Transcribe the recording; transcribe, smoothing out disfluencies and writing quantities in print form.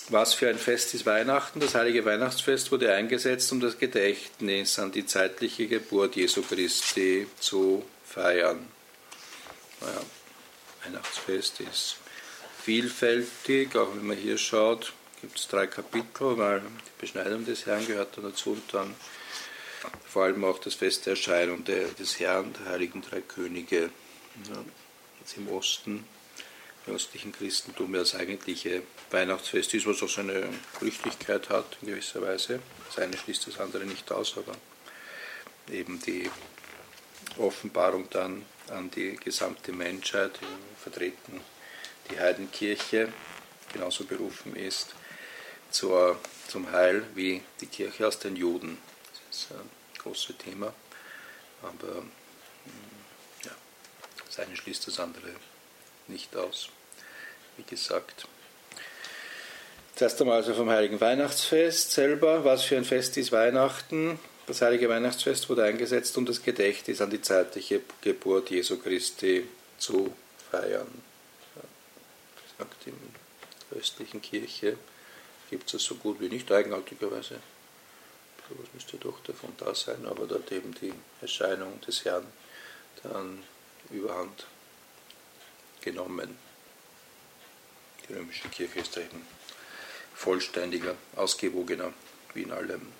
Was für ein Fest ist Weihnachten? Das heilige Weihnachtsfest wurde eingesetzt, um das Gedächtnis an die zeitliche Geburt Jesu Christi zu feiern. Naja, Weihnachtsfest ist vielfältig, auch wenn man hier schaut, gibt es 3 Kapitel, weil die Beschneidung des Herrn gehört dazu und dann vor allem auch das Fest der Erscheinung des Herrn, der heiligen 3 Könige. Ja, jetzt im Osten, im östlichen Christentum, ja, das eigentliche Weihnachtsfest ist, was auch seine Flüchtigkeit hat in gewisser Weise. Das eine schließt das andere nicht aus, aber eben die Offenbarung dann an die gesamte Menschheit, vertreten die Heidenkirche, genauso berufen ist zum Heil wie die Kirche aus den Juden. Das ist ein großes Thema, aber ja, das eine schließt das andere nicht aus, wie gesagt. Zuerst einmal also vom heiligen Weihnachtsfest selber. Was für ein Fest ist Weihnachten? Das heilige Weihnachtsfest wurde eingesetzt, um das Gedächtnis an die zeitliche Geburt Jesu Christi zu feiern. Ja, wie gesagt, in der östlichen Kirche gibt es so gut wie nicht, eigenartigerweise. Das müsste doch davon da sein, aber dort eben die Erscheinung des Herrn dann überhand genommen. Die römische Kirche ist da eben vollständiger, ausgewogener, wie in allem